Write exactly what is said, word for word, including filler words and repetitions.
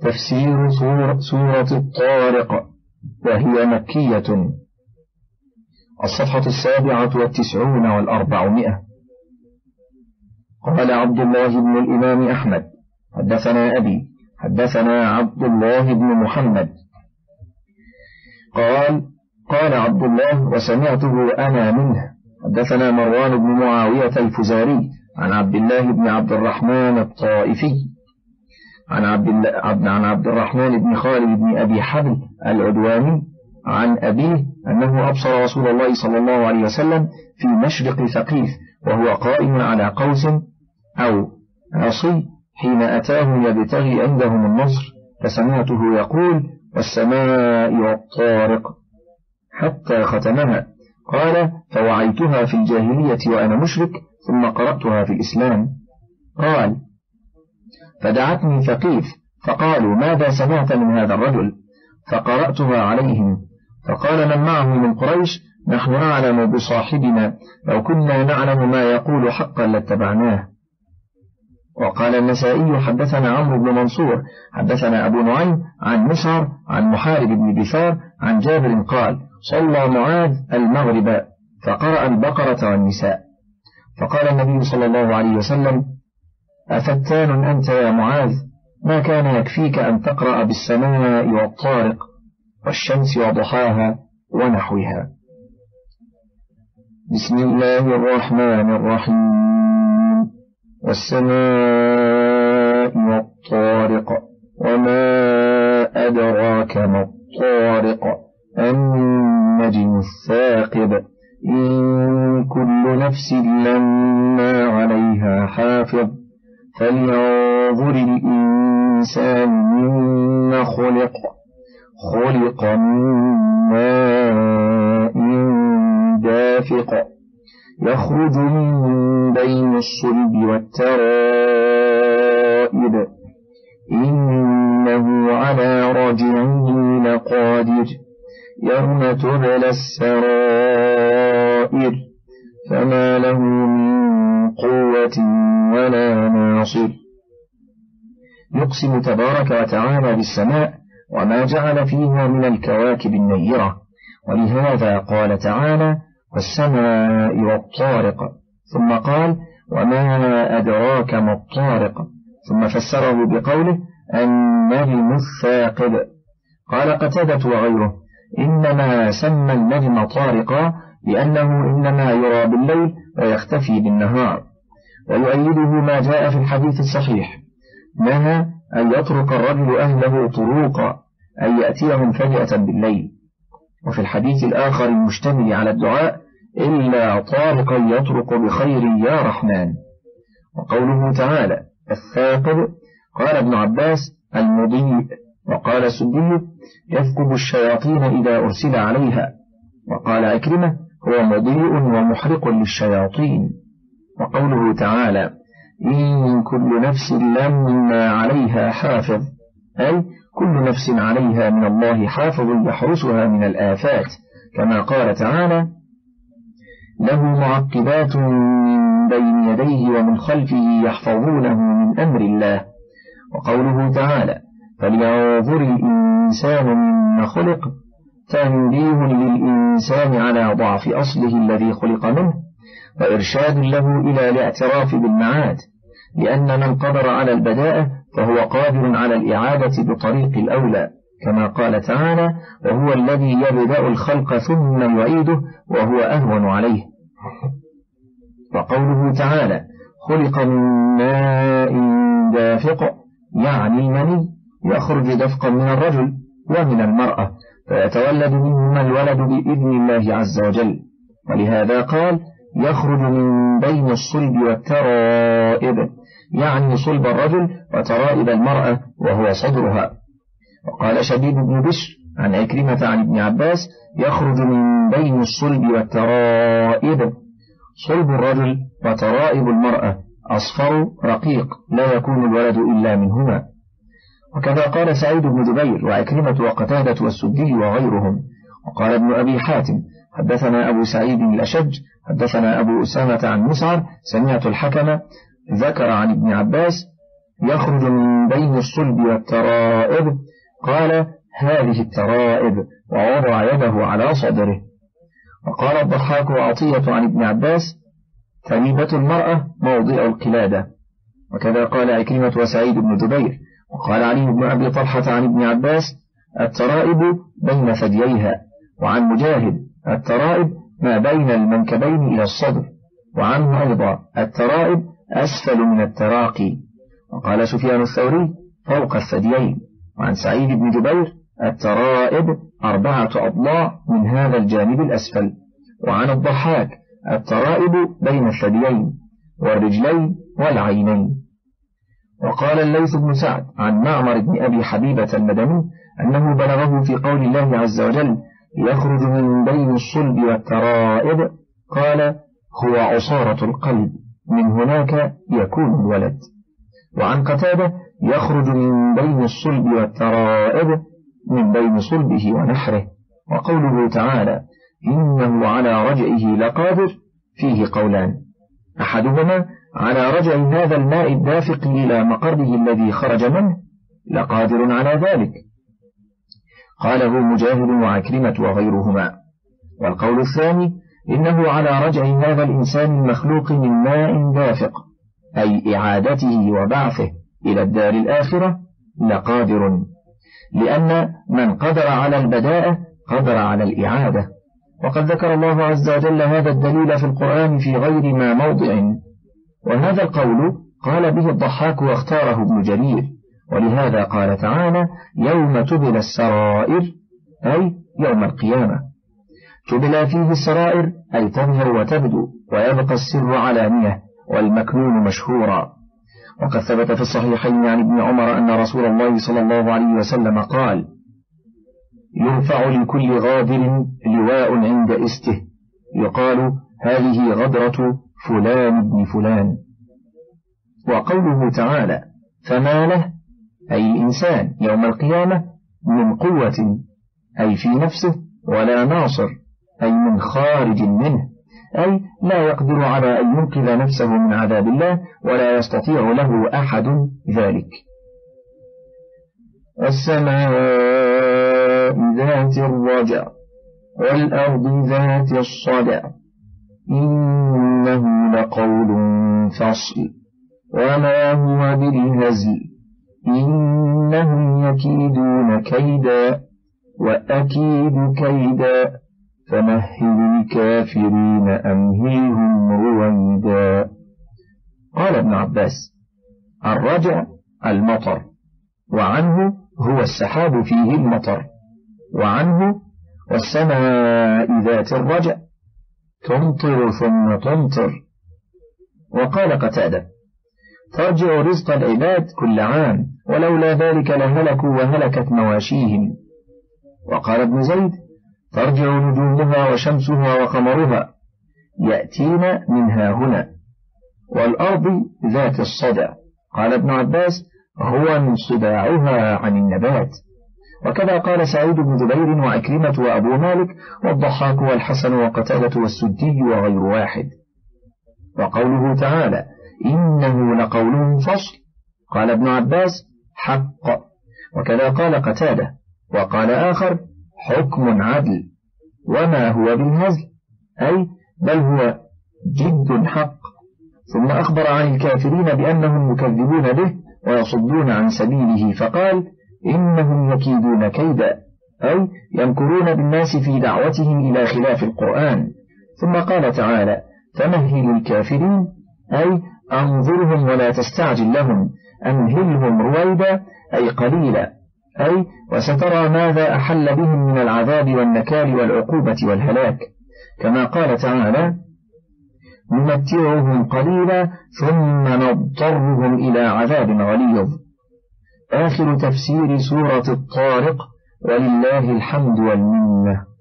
تفسير سورة الطارق، وهي مكية. الصفحة السابعة والتسعون والأربعمائة. قال عبد الله بن الإمام أحمد حدثنا أبي حدثنا عبد الله بن محمد قال قال عبد الله وسمعته أنا منه حدثنا مروان بن معاوية الفزاري عن عبد الله بن عبد الرحمن الطائفي عن عبد, عن عبد الرحمن بن خالد بن أبي حبل العدواني عن أبيه أنه أبصر رسول الله صلى الله عليه وسلم في مشرق ثقيف وهو قائم على قوس أو عصي حين أتاه يبتغي عندهم النصر، فسمعته يقول والسماء والطارق حتى ختمها. قال فوعيتها في الجاهلية وأنا مشرك ثم قرأتها في الإسلام. قال فدعتني ثقيف فقالوا ماذا سمعت من هذا الرجل؟ فقرأتها عليهم، فقال من معه من قريش نحن أعلم بصاحبنا، لو كنا نعلم ما يقول حقا لاتبعناه. وقال النسائي حدثنا عمرو بن منصور حدثنا أبو نعيم عن مسعر عن محارب بن بثار عن جابر قال صلى معاذ المغرب فقرأ البقرة والنساء، فقال النبي صلى الله عليه وسلم أفتان أنت يا معاذ؟ ما كان يكفيك أن تقرأ بالسماء والطارق والشمس وضحاها ونحوها. بسم الله الرحمن الرحيم. والسماء والطارق وما أدراك ما الطارق النجم الثاقب إن كل نفس لما عليها حافظ فلينظر الإنسان مما خلق خلق من ماء دافق يخرج من بين الصلب والترائب إنه على رجعه لقادر يوم تبلى السرائر فما له من قوة ولا ناصر. يقسم تبارك وتعالى بالسماء وما جعل فيها من الكواكب النيرة، ولهذا قال تعالى والسماء والطارق، ثم قال وما أدراك ما الطارق، ثم فسره بقوله النجم الثاقب. قال قتادة وغيره إنما سمى النجم طارقا لأنه إنما يرى بالليل ويختفي بالنهار. ويؤيده ما جاء في الحديث الصحيح نهى أن يترك الرجل أهله طروقا أن يأتيهم فجأة بالليل. وفي الحديث الآخر المشتمل على الدعاء إلا طارقا يطرق بخير يا رحمن. وقوله تعالى الثاقب قال ابن عباس المضيء، وقال السدي يثقب الشياطين إذا أرسل عليها، وقال أكرمة هو مضيء ومحرق للشياطين. وقوله تعالى إن كل نفس لما عليها حافظ أي كل نفس عليها من الله حافظ يحرسها من الآفات، كما قال تعالى له معقبات من بين يديه ومن خلفه يحفظونه من أمر الله. وقوله تعالى فلينظر الإنسان مما خلق تنبيه للإنسان على ضعف أصله الذي خلق منه، وإرشاد له إلى الاعتراف بالمعاد، لأن من قدر على البداءة فهو قادر على الإعادة بطريق الأولى، كما قال تعالى وهو الذي يبدأ الخلق ثم يعيده وهو أهون عليه. وقوله تعالى خلق من ماء دافق يعني المني يخرج دفقا من الرجل ومن المرأة فيتولد منهما الولد بإذن الله عز وجل، ولهذا قال يخرج من بين الصلب والترائب يعني صلب الرجل وترائب المرأة وهو صدرها. وقال شبيب بن بشر عن عكرمة عن ابن عباس يخرج من بين الصلب والترائب صلب الرجل وترائب المرأة أصفر رقيق لا يكون الولد إلا منهما. وكذا قال سعيد بن جبير وعكرمة وقتادة والسدي وغيرهم. وقال ابن أبي حاتم حدثنا أبو سعيد الأشج حدثنا أبو أسامة عن مسعر سمعت الحكم ذكر عن ابن عباس يخرج من بين الصلب والترائب، قال هذه الترائب، ووضع يده على صدره. وقال الضحاك وعطية عن ابن عباس تريبة المرأة موضع القلادة. وكذا قال عكرمة وسعيد بن جبير. وقال علي بن أبي طلحة عن ابن عباس الترائب بين ثدييها. وعن مجاهد الترائب ما بين المنكبين إلى الصدر. وعنه أيضا الترائب أسفل من التراقي. وقال سفيان الثوري فوق الثديين. وعن سعيد بن جبير الترائب أربعة أضلاع من هذا الجانب الأسفل. وعن الضحاك الترائب بين الثديين والرجلين والعينين. وقال الليث بن سعد عن معمر بن أبي حبيبة المدني أنه بلغه في قول الله عز وجل يخرج من بين الصلب والترائب، قال هو عصارة القلب، من هناك يكون الولد. وعن قتادة يخرج من بين الصلب والترائب، من بين صلبه ونحره. وقوله تعالى إنه على رجعه لقادر فيه قولان، أحدهما على رجع هذا الماء الدافق إلى مقره الذي خرج منه لقادر على ذلك، قاله مجاهد وعكرمة وغيرهما. والقول الثاني إنه على رجع هذا الإنسان المخلوق من ماء دافق، أي إعادته وبعثه إلى الدار الآخرة لقادر، لأن من قدر على البداءة قدر على الإعادة. وقد ذكر الله عز وجل هذا الدليل في القرآن في غير ما موضع. وهذا القول قال به الضحاك واختاره ابن جرير، ولهذا قال تعالى يوم تبلى السرائر، أي يوم القيامة. تبلى فيه السرائر أي تظهر وتبدو، ويبقى السر علانية والمكنون مشهورا. وقد ثبت في الصحيحين عن ابن عمر أن رسول الله صلى الله عليه وسلم قال يرفع لكل غادر لواء عند استه، يقال هذه غدرة فلان بن فلان. وقوله تعالى فما له، أي الإنسان يوم القيامة من قوة، أي في نفسه، ولا ناصر، أي من خارج منه، أي لا يقدر على أن ينقذ نفسه من عذاب الله، ولا يستطيع له أحد ذلك. السماء ذات الرجع والأرض ذات الصدع إنه لقول فصل وما هو بالهزل إنهم يكيدون كيدا وأكيد كيدا فمهل الكافرين أمهلهم رويدا. قال ابن عباس الرجع المطر، وعنه هو السحاب فيه المطر، وعنه والسماء ذات الرجع تمطر ثم تمطر. وقال قتادة ترجع رزق العباد كل عام، ولولا ذلك لهلكوا وهلكت مواشيهم. وقال ابن زيد ترجع نجومها وشمسها وقمرها يأتين منها هنا. والأرض ذات الصدع، قال ابن عباس هو انصداعها عن النبات. وكذا قال سعيد بن جبير وعكرمة وأبو مالك والضحاك والحسن وقتادة والسدي وغير واحد. وقوله تعالى إنه لقول فصل، قال ابن عباس حق، وكذا قال قتادة. وقال آخر حكم عدل، وما هو بالهزل، أي بل هو جد حق. ثم أخبر عن الكافرين بأنهم يكذبون به ويصدون عن سبيله، فقال إنهم يكيدون كيدا، أي يمكرون بالناس في دعوتهم إلى خلاف القرآن. ثم قال تعالى فمهل الكافرين، أي أنظرهم ولا تستعجل لهم، أمهلهم رويدا، أي قليلا، أي وسترى ماذا أحل بهم من العذاب والنكال والعقوبة والهلاك. كما قال تعالى نمتعهم قليلا ثم نضطرهم إلى عذاب غليظ. آخر تفسير سورة الطارق، ولله الحمد والمنة.